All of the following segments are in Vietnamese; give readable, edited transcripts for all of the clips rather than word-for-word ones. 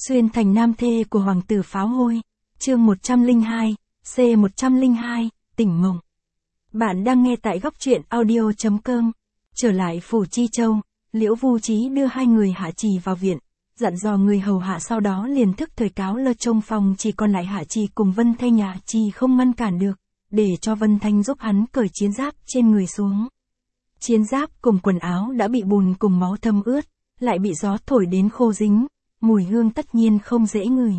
Xuyên thành nam thê của hoàng tử pháo hôi. Chương 102, C102, tỉnh mộng. Bạn đang nghe tại góc truyện audio.com. Trở lại phủ Chi Châu, Liễu Vu Chí đưa hai người Hạ Trì vào viện, dặn dò người hầu hạ, sau đó liền thức thời cáo lơ trong phòng chỉ còn lại Hạ Trì cùng Vân Thanh. Hạ Trì không ngăn cản được, để cho Vân Thanh giúp hắn cởi chiến giáp trên người xuống. Chiến giáp cùng quần áo đã bị bùn cùng máu thấm ướt, lại bị gió thổi đến khô dính, mùi hương tất nhiên không dễ ngửi.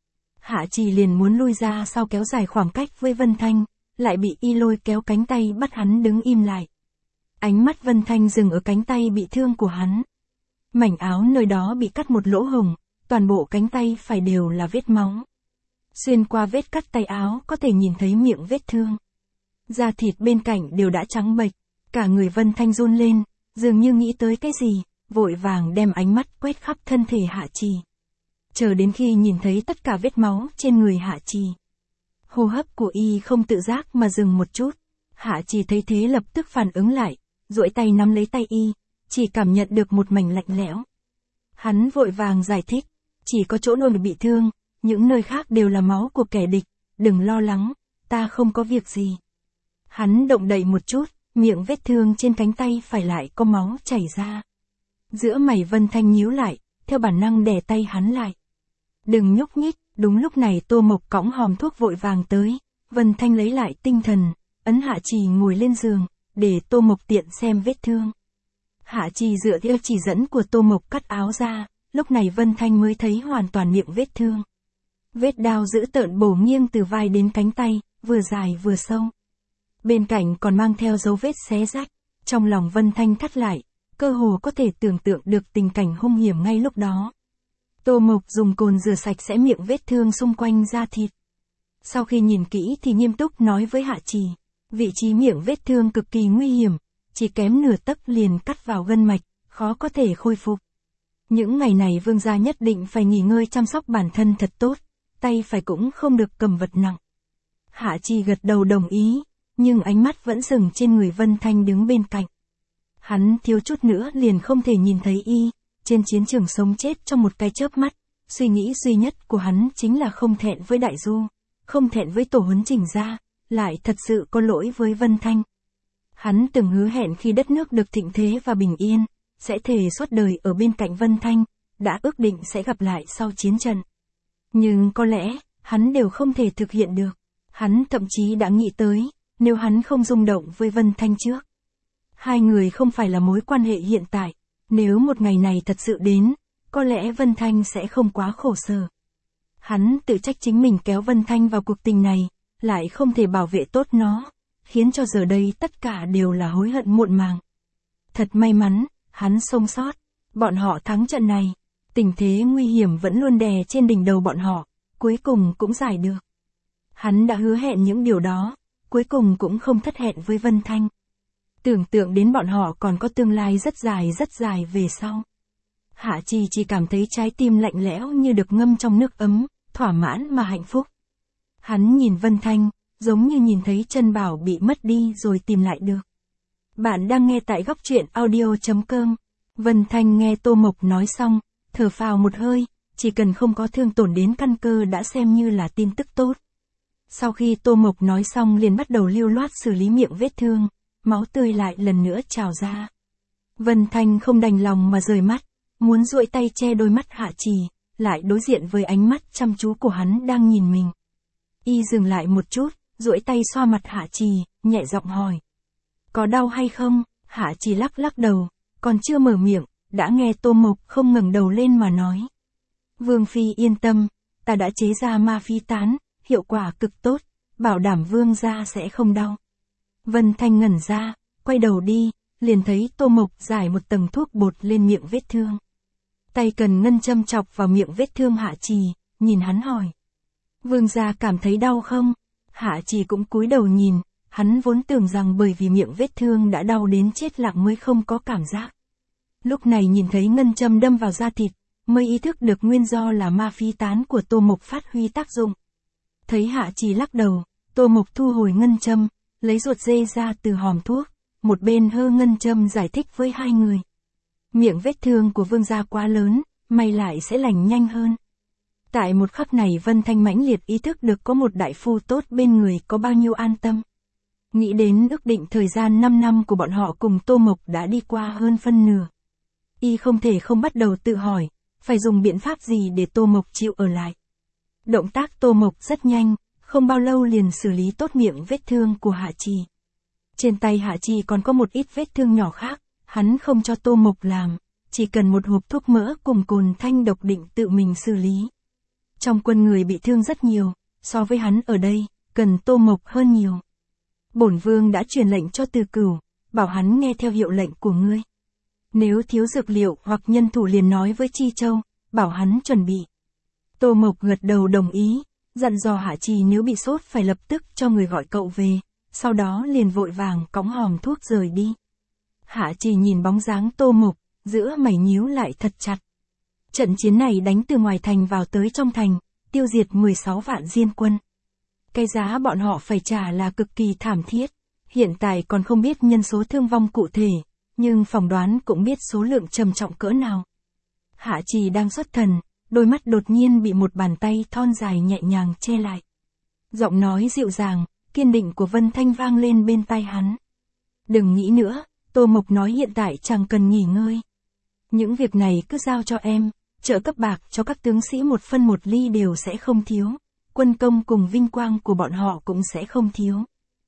Hạ Trì liền muốn lui ra sau kéo dài khoảng cách với Vân Thanh, lại bị y lôi kéo cánh tay bắt hắn đứng im lại. Ánh mắt Vân Thanh dừng ở cánh tay bị thương của hắn. Mảnh áo nơi đó bị cắt một lỗ hồng, toàn bộ cánh tay phải đều là vết máu. Xuyên qua vết cắt tay áo có thể nhìn thấy miệng vết thương. Da thịt bên cạnh đều đã trắng bệch, cả người Vân Thanh run lên, dường như nghĩ tới cái gì, vội vàng đem ánh mắt quét khắp thân thể Hạ Trì. Chờ đến khi nhìn thấy tất cả vết máu trên người Hạ Trì, hô hấp của y không tự giác mà dừng một chút. Hạ Trì thấy thế lập tức phản ứng lại, duỗi tay nắm lấy tay y, chỉ cảm nhận được một mảnh lạnh lẽo. Hắn vội vàng giải thích, chỉ có chỗ nơi bị thương, những nơi khác đều là máu của kẻ địch, đừng lo lắng, ta không có việc gì. Hắn động đậy một chút, miệng vết thương trên cánh tay phải lại có máu chảy ra. Giữa mày Vân Thanh nhíu lại, theo bản năng đè tay hắn lại. Đừng nhúc nhích. Đúng lúc này Tô Mộc cõng hòm thuốc vội vàng tới. Vân Thanh lấy lại tinh thần, ấn Hạ Trì ngồi lên giường, để Tô Mộc tiện xem vết thương. Hạ Trì dựa theo chỉ dẫn của Tô Mộc cắt áo ra, lúc này Vân Thanh mới thấy hoàn toàn miệng vết thương. Vết đao dữ tợn bổ nghiêng từ vai đến cánh tay, vừa dài vừa sâu. Bên cạnh còn mang theo dấu vết xé rách. Trong lòng Vân Thanh thắt lại, cơ hồ có thể tưởng tượng được tình cảnh hung hiểm ngay lúc đó. Tô Mộc dùng cồn rửa sạch sẽ miệng vết thương xung quanh da thịt. Sau khi nhìn kỹ thì nghiêm túc nói với Hạ Trì, vị trí miệng vết thương cực kỳ nguy hiểm, chỉ kém nửa tấc liền cắt vào gân mạch, khó có thể khôi phục. Những ngày này vương gia nhất định phải nghỉ ngơi chăm sóc bản thân thật tốt, tay phải cũng không được cầm vật nặng. Hạ Trì gật đầu đồng ý, nhưng ánh mắt vẫn dừng trên người Vân Thanh đứng bên cạnh. Hắn thiếu chút nữa liền không thể nhìn thấy y trên chiến trường sống chết trong một cái chớp mắt. Suy nghĩ duy nhất của hắn chính là không thẹn với Đại Du, không thẹn với Tổ Huấn Trình gia, lại thật sự có lỗi với Vân Thanh. Hắn từng hứa hẹn khi đất nước được thịnh thế và bình yên, sẽ thề suốt đời ở bên cạnh Vân Thanh, đã ước định sẽ gặp lại sau chiến trận. Nhưng có lẽ, hắn đều không thể thực hiện được. Hắn thậm chí đã nghĩ tới, nếu hắn không rung động với Vân Thanh trước. Hai người không phải là mối quan hệ hiện tại. Nếu một ngày này thật sự đến, có lẽ Vân Thanh sẽ không quá khổ sở. Hắn tự trách chính mình kéo Vân Thanh vào cuộc tình này, lại không thể bảo vệ tốt nó, khiến cho giờ đây tất cả đều là hối hận muộn màng. Thật may mắn, hắn sống sót, bọn họ thắng trận này, tình thế nguy hiểm vẫn luôn đè trên đỉnh đầu bọn họ, cuối cùng cũng giải được. Hắn đã hứa hẹn những điều đó, cuối cùng cũng không thất hẹn với Vân Thanh. Tưởng tượng đến bọn họ còn có tương lai rất dài về sau. Hạ Trì chỉ cảm thấy trái tim lạnh lẽo như được ngâm trong nước ấm, thỏa mãn mà hạnh phúc. Hắn nhìn Vân Thanh, giống như nhìn thấy Trân Bảo bị mất đi rồi tìm lại được. Bạn đang nghe tại góc truyện audio.com. Vân Thanh nghe Tô Mộc nói xong, thở phào một hơi, chỉ cần không có thương tổn đến căn cơ đã xem như là tin tức tốt. Sau khi Tô Mộc nói xong liền bắt đầu lưu loát xử lý miệng vết thương. Máu tươi lại lần nữa trào ra. Vân Thanh không đành lòng mà rời mắt, muốn duỗi tay che đôi mắt Hạ Trì, lại đối diện với ánh mắt chăm chú của hắn đang nhìn mình. Y dừng lại một chút, duỗi tay xoa mặt Hạ Trì, nhẹ giọng hỏi. Có đau hay không? Hạ Trì lắc lắc đầu, còn chưa mở miệng, đã nghe Tô Mộc không ngẩng đầu lên mà nói. Vương Phi yên tâm, ta đã chế ra ma phi tán, hiệu quả cực tốt, bảo đảm vương gia sẽ không đau. Vân Thanh ngẩn ra, quay đầu đi, liền thấy Tô Mộc rải một tầng thuốc bột lên miệng vết thương. Tay cần ngân châm chọc vào miệng vết thương Hạ Trì, nhìn hắn hỏi. Vương gia cảm thấy đau không? Hạ Trì cũng cúi đầu nhìn, hắn vốn tưởng rằng bởi vì miệng vết thương đã đau đến chết lặng mới không có cảm giác. Lúc này nhìn thấy ngân châm đâm vào da thịt, mới ý thức được nguyên do là ma phi tán của Tô Mộc phát huy tác dụng. Thấy Hạ Trì lắc đầu, Tô Mộc thu hồi ngân châm, lấy ruột dê ra từ hòm thuốc, một bên hơ ngân châm giải thích với hai người. Miệng vết thương của vương gia quá lớn, may lại sẽ lành nhanh hơn. Tại một khắc này Vân Thanh mãnh liệt ý thức được có một đại phu tốt bên người có bao nhiêu an tâm. Nghĩ đến ước định thời gian 5 năm của bọn họ cùng Tô Mộc đã đi qua hơn phân nửa. Y không thể không bắt đầu tự hỏi, phải dùng biện pháp gì để Tô Mộc chịu ở lại. Động tác Tô Mộc rất nhanh, không bao lâu liền xử lý tốt miệng vết thương của Hạ Trì. Trên tay Hạ Trì còn có một ít vết thương nhỏ khác, hắn không cho Tô Mộc làm, chỉ cần một hộp thuốc mỡ cùng cồn thanh độc định tự mình xử lý. Trong quân người bị thương rất nhiều, so với hắn ở đây, cần Tô Mộc hơn nhiều. Bổn vương đã truyền lệnh cho Từ Cửu, bảo hắn nghe theo hiệu lệnh của ngươi. Nếu thiếu dược liệu hoặc nhân thủ liền nói với Chi Châu, bảo hắn chuẩn bị. Tô Mộc gật đầu đồng ý, dặn dò Hạ Trì nếu bị sốt phải lập tức cho người gọi cậu về, sau đó liền vội vàng cõng hòm thuốc rời đi. Hạ Trì nhìn bóng dáng Tô Mộc, giữa mày nhíu lại thật chặt. Trận chiến này đánh từ ngoài thành vào tới trong thành, tiêu diệt 16 vạn diên quân. Cái giá bọn họ phải trả là cực kỳ thảm thiết, hiện tại còn không biết nhân số thương vong cụ thể, nhưng phỏng đoán cũng biết số lượng trầm trọng cỡ nào. Hạ Trì đang xuất thần, đôi mắt đột nhiên bị một bàn tay thon dài nhẹ nhàng che lại. Giọng nói dịu dàng, kiên định của Vân Thanh vang lên bên tai hắn. Đừng nghĩ nữa, Tô Mộc nói hiện tại chẳng cần nghỉ ngơi. Những việc này cứ giao cho em, trợ cấp bạc cho các tướng sĩ 1 phân 1 ly đều sẽ không thiếu, quân công cùng vinh quang của bọn họ cũng sẽ không thiếu.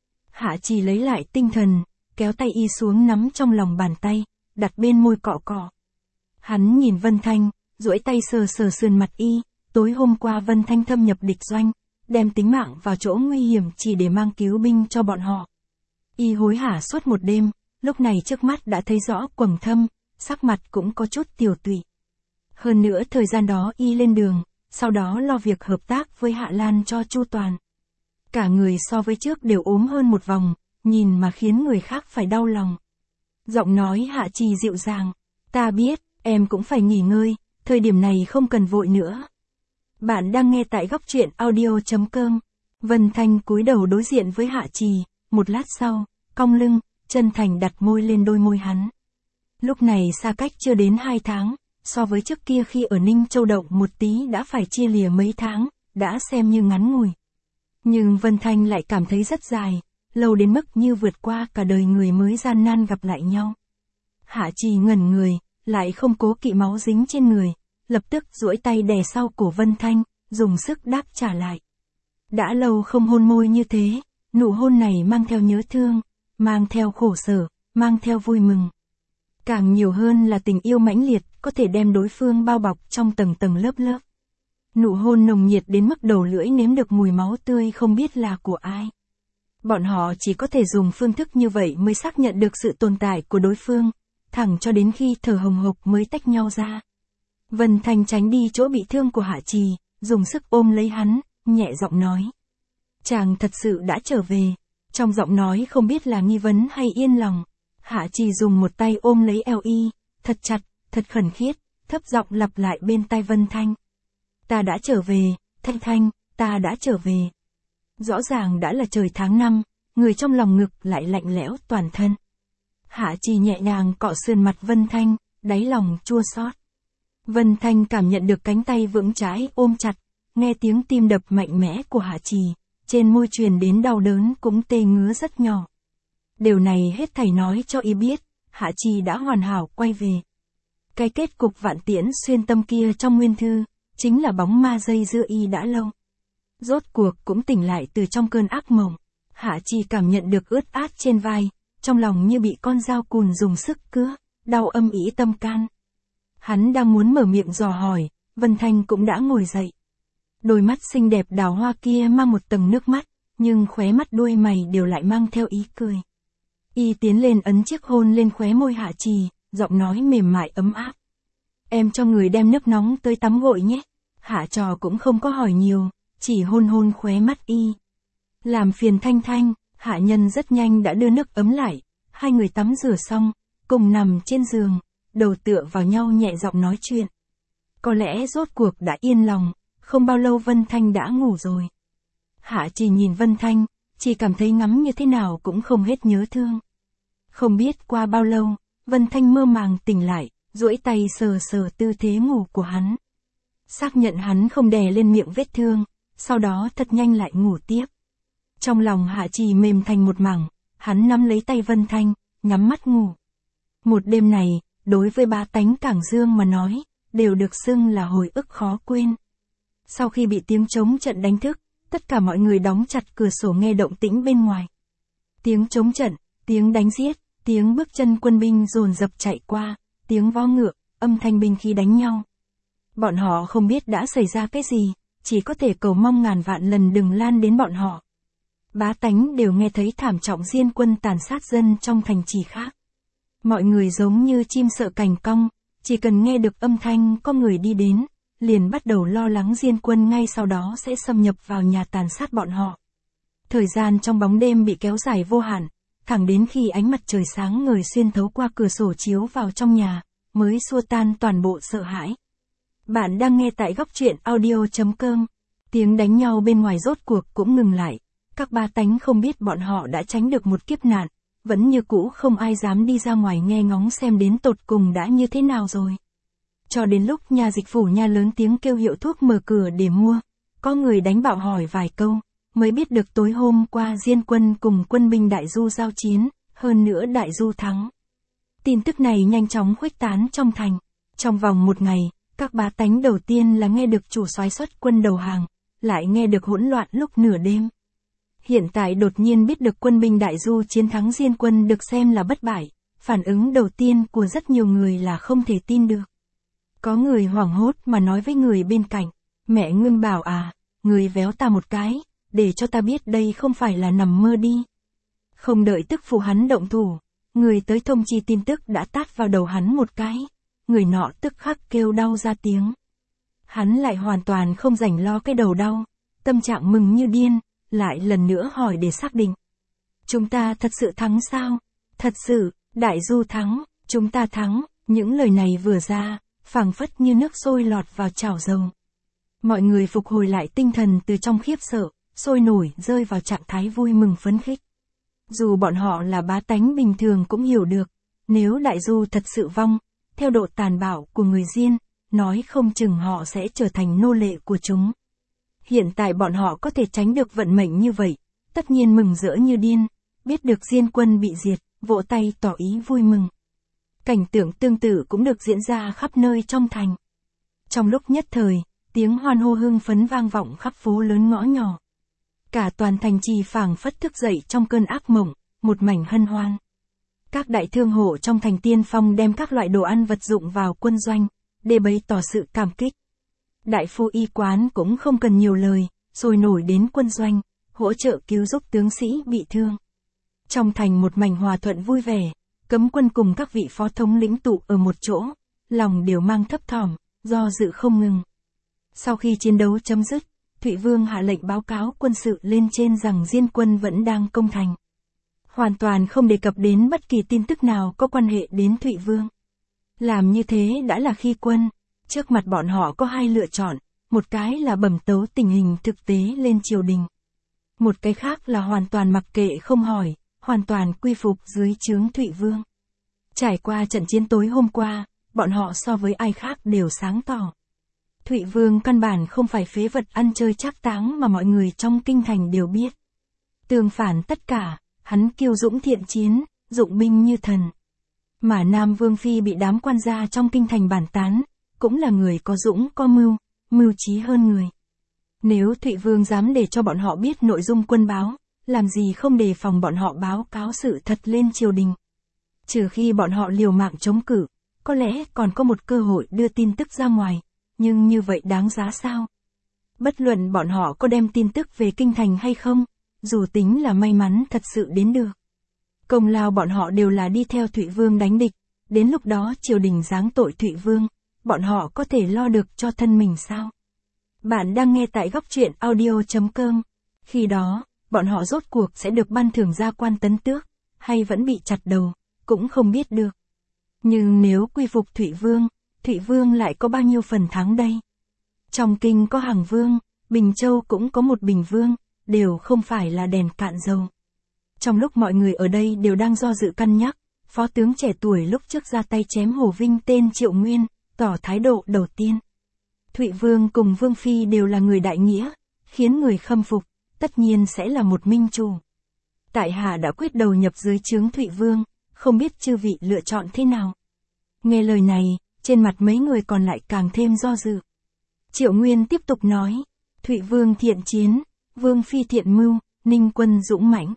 Hạ Trì lấy lại tinh thần, kéo tay y xuống nắm trong lòng bàn tay, đặt bên môi cọ cọ. Hắn nhìn Vân Thanh, duỗi tay sờ sờ sườn mặt y, tối hôm qua Vân Thanh thâm nhập địch doanh, đem tính mạng vào chỗ nguy hiểm chỉ để mang cứu binh cho bọn họ. Y hối hả suốt một đêm, lúc này trước mắt đã thấy rõ quầng thâm, sắc mặt cũng có chút tiều tụy. Hơn nữa thời gian đó y lên đường, sau đó lo việc hợp tác với Hạ Lan cho chu toàn. Cả người so với trước đều ốm hơn một vòng, nhìn mà khiến người khác phải đau lòng. Giọng nói Hạ Trì dịu dàng, ta biết, em cũng phải nghỉ ngơi, thời điểm này không cần vội nữa. Bạn đang nghe tại góc truyện audio.com. Vân Thanh cúi đầu đối diện với Hạ Trì, một lát sau, cong lưng, chân thành đặt môi lên đôi môi hắn. Lúc này xa cách chưa đến 2 tháng, so với trước kia khi ở Ninh Châu Động một tí đã phải chia lìa mấy tháng, đã xem như ngắn ngủi. Nhưng Vân Thanh lại cảm thấy rất dài, lâu đến mức như vượt qua cả đời người mới gian nan gặp lại nhau. Hạ Trì ngẩn người, lại không cố kỵ máu dính trên người, lập tức duỗi tay đè sau cổ Vân Thanh, dùng sức đáp trả lại. Đã lâu không hôn môi như thế, nụ hôn này mang theo nhớ thương, mang theo khổ sở, mang theo vui mừng. Càng nhiều hơn là tình yêu mãnh liệt, có thể đem đối phương bao bọc trong tầng tầng lớp lớp. Nụ hôn nồng nhiệt đến mức đầu lưỡi nếm được mùi máu tươi không biết là của ai. Bọn họ chỉ có thể dùng phương thức như vậy mới xác nhận được sự tồn tại của đối phương, thẳng cho đến khi thở hồng hộc mới tách nhau ra. Vân Thanh tránh đi chỗ bị thương của Hạ Trì, dùng sức ôm lấy hắn, nhẹ giọng nói. Chàng thật sự đã trở về. Trong giọng nói không biết là nghi vấn hay yên lòng. Hạ Trì dùng một tay ôm lấy eo y, thật chặt, thật khẩn khiết, thấp giọng lặp lại bên tai Vân Thanh. Ta đã trở về, Thanh Thanh, ta đã trở về. Rõ ràng đã là trời tháng 5, người trong lòng ngực lại lạnh lẽo toàn thân. Hạ Trì nhẹ nhàng cọ sườn mặt Vân Thanh, đáy lòng chua xót. Vân Thanh cảm nhận được cánh tay vững chãi ôm chặt, nghe tiếng tim đập mạnh mẽ của Hạ Trì, trên môi truyền đến đau đớn cũng tê ngứa rất nhỏ. Điều này hết thảy nói cho y biết, Hạ Trì đã hoàn hảo quay về. Cái kết cục vạn tiễn xuyên tâm kia trong nguyên thư, chính là bóng ma dây dưa y đã lâu. Rốt cuộc cũng tỉnh lại từ trong cơn ác mộng, Hạ Trì cảm nhận được ướt át trên vai, trong lòng như bị con dao cùn dùng sức cứa, đau âm ỉ tâm can. Hắn đang muốn mở miệng dò hỏi, Vân Thanh cũng đã ngồi dậy. Đôi mắt xinh đẹp đào hoa kia mang một tầng nước mắt, nhưng khóe mắt đuôi mày đều lại mang theo ý cười. Y tiến lên ấn chiếc hôn lên khóe môi Hạ Trì, giọng nói mềm mại ấm áp. Em cho người đem nước nóng tới tắm gội nhé. Hạ Trò cũng không có hỏi nhiều, chỉ hôn hôn khóe mắt y. Làm phiền Thanh Thanh, hạ nhân rất nhanh đã đưa nước ấm lại, hai người tắm rửa xong, cùng nằm trên giường, đầu tựa vào nhau nhẹ giọng nói chuyện. Có lẽ rốt cuộc đã yên lòng, không bao lâu Vân Thanh đã ngủ rồi. Hạ Trì nhìn Vân Thanh, chỉ cảm thấy ngắm như thế nào cũng không hết nhớ thương. Không biết qua bao lâu, Vân Thanh mơ màng tỉnh lại, duỗi tay sờ sờ tư thế ngủ của hắn. xác nhận hắn không đè lên miệng vết thương, sau đó thật nhanh lại ngủ tiếp. Trong lòng Hạ Trì mềm thành một mảng, hắn nắm lấy tay Vân Thanh, nhắm mắt ngủ. Một đêm này, đối với bá tánh Cảng Dương mà nói, đều được xưng là hồi ức khó quên. Sau khi bị tiếng trống trận đánh thức, tất cả mọi người đóng chặt cửa sổ nghe động tĩnh bên ngoài. Tiếng trống trận, tiếng đánh giết, tiếng bước chân quân binh dồn dập chạy qua, tiếng vó ngựa, âm thanh binh khí đánh nhau. Bọn họ không biết đã xảy ra cái gì, chỉ có thể cầu mong ngàn vạn lần đừng lan đến bọn họ. Bá tánh đều nghe thấy thảm trọng Diên quân tàn sát dân trong thành trì khác. Mọi người giống như chim sợ cành cong, chỉ cần nghe được âm thanh có người đi đến, liền bắt đầu lo lắng Diên quân ngay sau đó sẽ xâm nhập vào nhà tàn sát bọn họ. Thời gian trong bóng đêm bị kéo dài vô hạn, thẳng đến khi ánh mặt trời sáng ngời xuyên thấu qua cửa sổ chiếu vào trong nhà, mới xua tan toàn bộ sợ hãi. Bạn đang nghe tại góc truyện audio.com. Tiếng đánh nhau bên ngoài rốt cuộc cũng ngừng lại. Các bá tánh không biết bọn họ đã tránh được một kiếp nạn, vẫn như cũ không ai dám đi ra ngoài nghe ngóng xem đến tột cùng đã như thế nào rồi. Cho đến lúc nhà dịch phủ nha lớn tiếng kêu hiệu thuốc mở cửa để mua, có người đánh bạo hỏi vài câu, mới biết được tối hôm qua Diên quân cùng quân binh Đại Du giao chiến, hơn nữa Đại Du thắng. Tin tức này nhanh chóng khuếch tán trong thành. Trong vòng một ngày, các bá tánh đầu tiên là nghe được chủ soái xuất quân đầu hàng, lại nghe được hỗn loạn lúc nửa đêm. Hiện tại đột nhiên biết được quân binh Đại Du chiến thắng Diên quân được xem là bất bại, phản ứng đầu tiên của rất nhiều người là không thể tin được. Có người hoảng hốt mà nói với người bên cạnh, mẹ Ngưng Bảo à, người véo ta một cái, để cho ta biết đây không phải là nằm mơ đi. Không đợi tức phụ hắn động thủ, người tới thông chi tin tức đã tát vào đầu hắn một cái, người nọ tức khắc kêu đau ra tiếng. Hắn lại hoàn toàn không rảnh lo cái đầu đau, tâm trạng mừng như điên, lại lần nữa hỏi để xác định. Chúng ta thật sự thắng sao? Thật sự, Đại Du thắng, chúng ta thắng, những lời này vừa ra, phảng phất như nước sôi lọt vào chảo dầu. Mọi người phục hồi lại tinh thần từ trong khiếp sợ, sôi nổi rơi vào trạng thái vui mừng phấn khích. Dù bọn họ là bá tánh bình thường cũng hiểu được, nếu Đại Du thật sự vong, theo độ tàn bạo của người Diên, nói không chừng họ sẽ trở thành nô lệ của chúng. Hiện tại bọn họ có thể tránh được vận mệnh như vậy, tất nhiên mừng rỡ như điên, biết được Diên quân bị diệt, vỗ tay tỏ ý vui mừng. Cảnh tượng tương tự cũng được diễn ra khắp nơi trong thành. Trong lúc nhất thời, tiếng hoan hô hưng phấn vang vọng khắp phố lớn ngõ nhỏ. Cả toàn thành trì phảng phất thức dậy trong cơn ác mộng, một mảnh hân hoan. Các đại thương hộ trong thành Tiên Phong đem các loại đồ ăn vật dụng vào quân doanh, để bày tỏ sự cảm kích. Đại phu y quán cũng không cần nhiều lời, sôi nổi đến quân doanh, hỗ trợ cứu giúp tướng sĩ bị thương. Trong thành một mảnh hòa thuận vui vẻ, cấm quân cùng các vị phó thống lĩnh tụ ở một chỗ, lòng đều mang thấp thỏm, do dự không ngừng. Sau khi chiến đấu chấm dứt, Thụy Vương hạ lệnh báo cáo quân sự lên trên rằng Diên quân vẫn đang công thành. Hoàn toàn không đề cập đến bất kỳ tin tức nào có quan hệ đến Thụy Vương. Làm như thế đã là khi quân, trước mặt bọn họ có hai lựa chọn, một cái là bẩm tấu tình hình thực tế lên triều đình. Một cái khác là hoàn toàn mặc kệ không hỏi, hoàn toàn quy phục dưới trướng Thụy Vương. Trải qua trận chiến tối hôm qua, bọn họ so với ai khác đều sáng tỏ. Thụy Vương căn bản không phải phế vật ăn chơi trác táng mà mọi người trong kinh thành đều biết. Tương phản tất cả, hắn kiêu dũng thiện chiến, dụng binh như thần. Mà Nam Vương Phi bị đám quan gia trong kinh thành bản tán, cũng là người có dũng có mưu, mưu trí hơn người. Nếu Thụy Vương dám để cho bọn họ biết nội dung quân báo, làm gì không đề phòng bọn họ báo cáo sự thật lên triều đình. Trừ khi bọn họ liều mạng chống cự, có lẽ còn có một cơ hội đưa tin tức ra ngoài, nhưng như vậy đáng giá sao? Bất luận bọn họ có đem tin tức về kinh thành hay không, dù tính là may mắn thật sự đến được. Công lao bọn họ đều là đi theo Thụy Vương đánh địch, đến lúc đó triều đình giáng tội Thụy Vương, bọn họ có thể lo được cho thân mình sao? Bạn đang nghe tại góc truyện audio.com. Khi đó, bọn họ rốt cuộc sẽ được ban thưởng gia quan tấn tước, hay vẫn bị chặt đầu, cũng không biết được. Nhưng nếu quy phục Thụy Vương lại có bao nhiêu phần thắng đây? Trong kinh có Hằng Vương, Bình Châu cũng có một Bình Vương, đều không phải là đèn cạn dầu. Trong lúc mọi người ở đây đều đang do dự cân nhắc, phó tướng trẻ tuổi lúc trước ra tay chém Hồ Vinh tên Triệu Nguyên, tỏ thái độ đầu tiên. Thụy Vương cùng Vương Phi đều là người đại nghĩa, khiến người khâm phục, tất nhiên sẽ là một minh chủ. Tại hạ đã quyết đầu nhập dưới trướng Thụy Vương, không biết chư vị lựa chọn thế nào. Nghe lời này, trên mặt mấy người còn lại càng thêm do dự. Triệu Nguyên tiếp tục nói, Thụy Vương thiện chiến, Vương Phi thiện mưu, Ninh Quân dũng mãnh.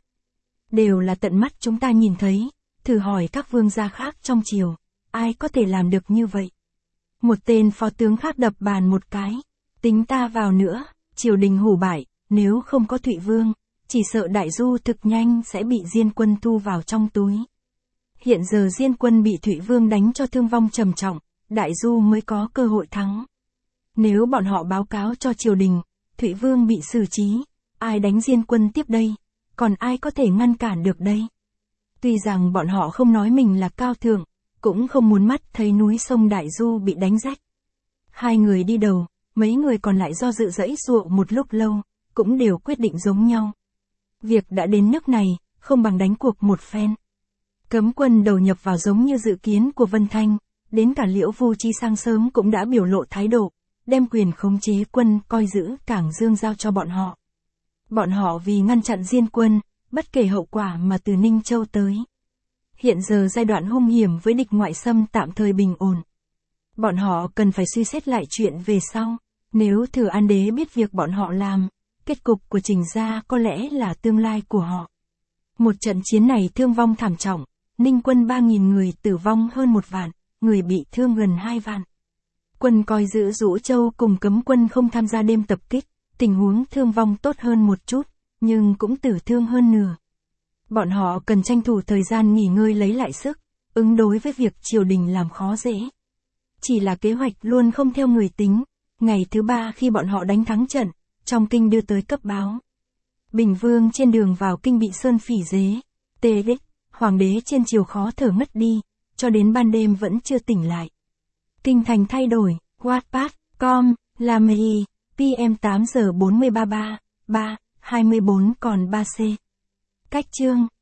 Đều là tận mắt chúng ta nhìn thấy, thử hỏi các vương gia khác trong triều, ai có thể làm được như vậy. Một tên phó tướng khác đập bàn một cái, tính ta vào nữa, triều đình hủ bại, nếu không có Thụy Vương, chỉ sợ Đại Du thực nhanh sẽ bị Diên Quân thu vào trong túi. Hiện giờ Diên Quân bị Thụy Vương đánh cho thương vong trầm trọng, Đại Du mới có cơ hội thắng. Nếu bọn họ báo cáo cho triều đình, Thụy Vương bị xử trí, ai đánh Diên Quân tiếp đây, còn ai có thể ngăn cản được đây? Tuy rằng bọn họ không nói mình là cao thượng, cũng không muốn mắt thấy núi sông Đại Du bị đánh rách. Hai người đi đầu, mấy người còn lại do dự giãy giụa một lúc lâu, cũng đều quyết định giống nhau. Việc đã đến nước này, không bằng đánh cuộc một phen. Cấm quân đầu nhập vào giống như dự kiến của Vân Thanh, đến cả Liễu Vu Chi sáng sớm cũng đã biểu lộ thái độ, đem quyền khống chế quân coi giữ Cảng Dương giao cho bọn họ. Bọn họ vì ngăn chặn Diên Quân, bất kể hậu quả mà từ Ninh Châu tới. Hiện giờ giai đoạn hung hiểm với địch ngoại xâm tạm thời bình ổn. Bọn họ cần phải suy xét lại chuyện về sau, nếu Thừa An Đế biết việc bọn họ làm, kết cục của Trình gia có lẽ là tương lai của họ. Một trận chiến này thương vong thảm trọng, Ninh Quân 3.000 người tử vong hơn 1 vạn, người bị thương gần 2 vạn. Quân coi giữ Dũ Châu cùng cấm quân không tham gia đêm tập kích, tình huống thương vong tốt hơn một chút, nhưng cũng tử thương hơn nửa. Bọn họ cần tranh thủ thời gian nghỉ ngơi lấy lại sức, ứng đối với việc triều đình làm khó dễ. Chỉ là kế hoạch luôn không theo người tính, ngày thứ 3 khi bọn họ đánh thắng trận, trong kinh đưa tới cấp báo. Bình Vương trên đường vào kinh bị Sơn Phỉ dế, tê đích, hoàng đế trên triều khó thở ngất đi, cho đến ban đêm vẫn chưa tỉnh lại. Kinh thành thay đổi, Wattpad.com, Lamei, PM 8 giờ 43 3, 24 còn 3C. Cách chương